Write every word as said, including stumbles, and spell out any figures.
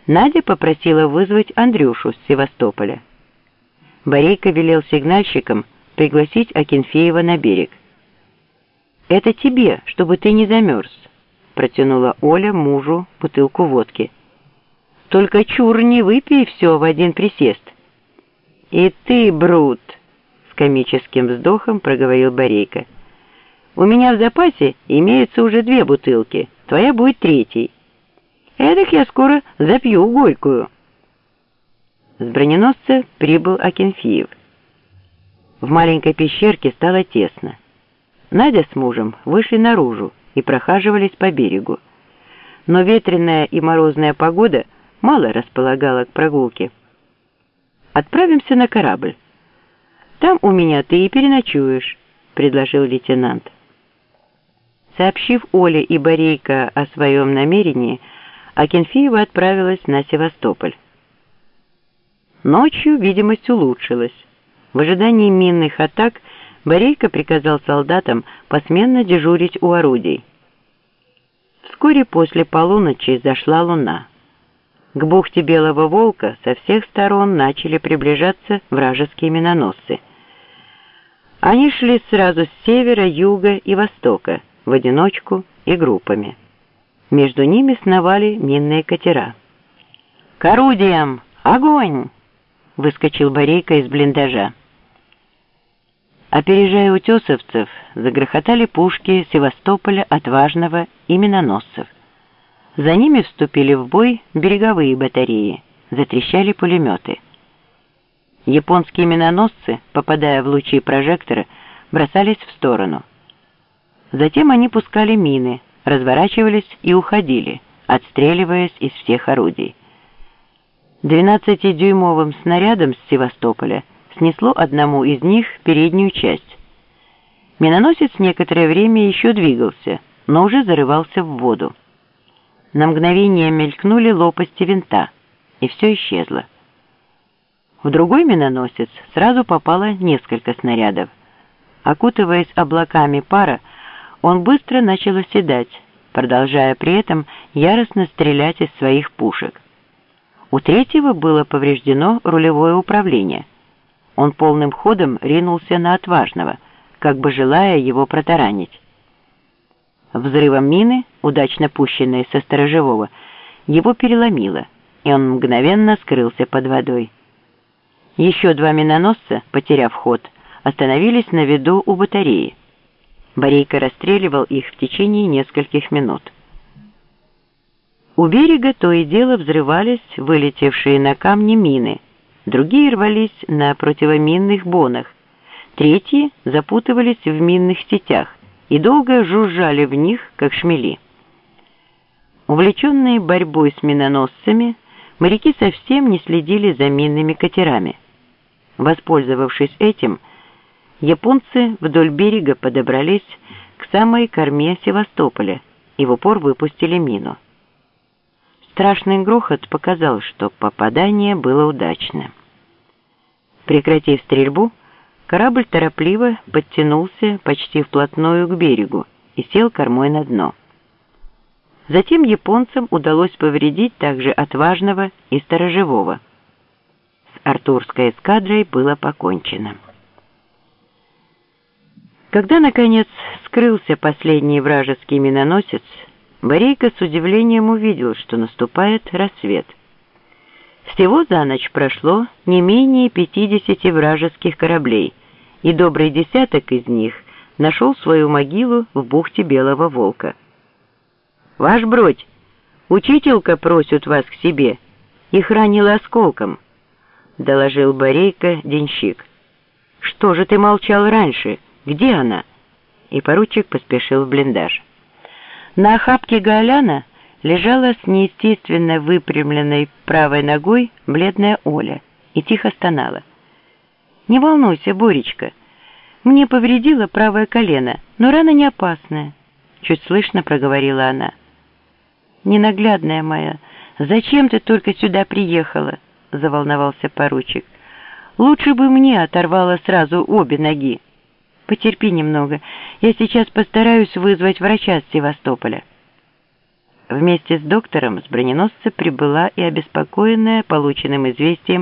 Надя попросила вызвать Андрюшу с Севастополя. Борейко велел сигнальщикам пригласить Акинфеева на берег. «Это тебе, чтобы ты не замерз», — протянула Оля мужу бутылку водки. «Только чур не выпей все в один присест». «И ты, Брут», — с комическим вздохом проговорил Борейко. «У меня в запасе имеются уже две бутылки, твоя будет третьей. Эдак я скоро запью горькую». С броненосца прибыл Акинфеев. В маленькой пещерке стало тесно. Надя с мужем вышли наружу и прохаживались по берегу. Но ветреная и морозная погода мало располагала к прогулке. «Отправимся на корабль. Там у меня ты и переночуешь», — предложил лейтенант. Сообщив Оле и Борейко о своем намерении, Акинфеева отправилась на Севастополь. Ночью видимость улучшилась. В ожидании минных атак Борейко приказал солдатам посменно дежурить у орудий. Вскоре после полуночи зашла луна. К бухте Белого Волка со всех сторон начали приближаться вражеские миноносцы. Они шли сразу с севера, юга и востока, в одиночку и группами. Между ними сновали минные катера. «К орудиям! Огонь!» — выскочил Борейко из блиндажа. Опережая утесовцев, загрохотали пушки Севастополя отважного и миноносцев. За ними вступили в бой береговые батареи, затрещали пулеметы. Японские миноносцы, попадая в лучи прожектора, бросались в сторону. Затем они пускали мины, разворачивались и уходили, отстреливаясь из всех орудий. двенадцатидюймовым снарядом с Севастополя снесло одному из них переднюю часть. Миноносец некоторое время еще двигался, но уже зарывался в воду. На мгновение мелькнули лопасти винта, и все исчезло. В другой миноносец сразу попало несколько снарядов. Окутываясь облаками пара, он быстро начал оседать, продолжая при этом яростно стрелять из своих пушек. У третьего было повреждено рулевое управление. Он полным ходом ринулся на отважного, как бы желая его протаранить. Взрывом мины, удачно пущенной со сторожевого, его переломило, и он мгновенно скрылся под водой. Еще два миноносца, потеряв ход, остановились на виду у батареи. Борейко расстреливал их в течение нескольких минут. У берега то и дело взрывались вылетевшие на камни мины, другие рвались на противоминных бонах, третьи запутывались в минных сетях и долго жужжали в них, как шмели. Увлеченные борьбой с миноносцами, моряки совсем не следили за минными катерами. Воспользовавшись этим, японцы вдоль берега подобрались к самой корме Севастополя и в упор выпустили мину. Страшный грохот показал, что попадание было удачным. Прекратив стрельбу, корабль торопливо подтянулся почти вплотную к берегу и сел кормой на дно. Затем японцам удалось повредить также отважного и сторожевого. С Артурской эскадрой было покончено. Когда, наконец, скрылся последний вражеский миноносец, Борейко с удивлением увидел, что наступает рассвет. Всего за ночь прошло не менее пятидесяти вражеских кораблей, и добрый десяток из них нашел свою могилу в бухте Белого Волка. «Ваш бродь, учителька просит вас к себе, их ранило осколком», — доложил Борейко денщик. «Что же ты молчал раньше? Где она?» И поручик поспешил в блиндаж. На охапке голяна лежала с неестественно выпрямленной правой ногой бледная Оля и тихо стонала. «Не волнуйся, Боречка, мне повредило правое колено, но рана не опасная», — чуть слышно проговорила она. «Ненаглядная моя, зачем ты только сюда приехала?» — заволновался поручик. «Лучше бы мне оторвало сразу обе ноги. Потерпи немного, я сейчас постараюсь вызвать врача с Севастополя». Вместе с доктором с броненосца прибыла и обеспокоенная полученным известием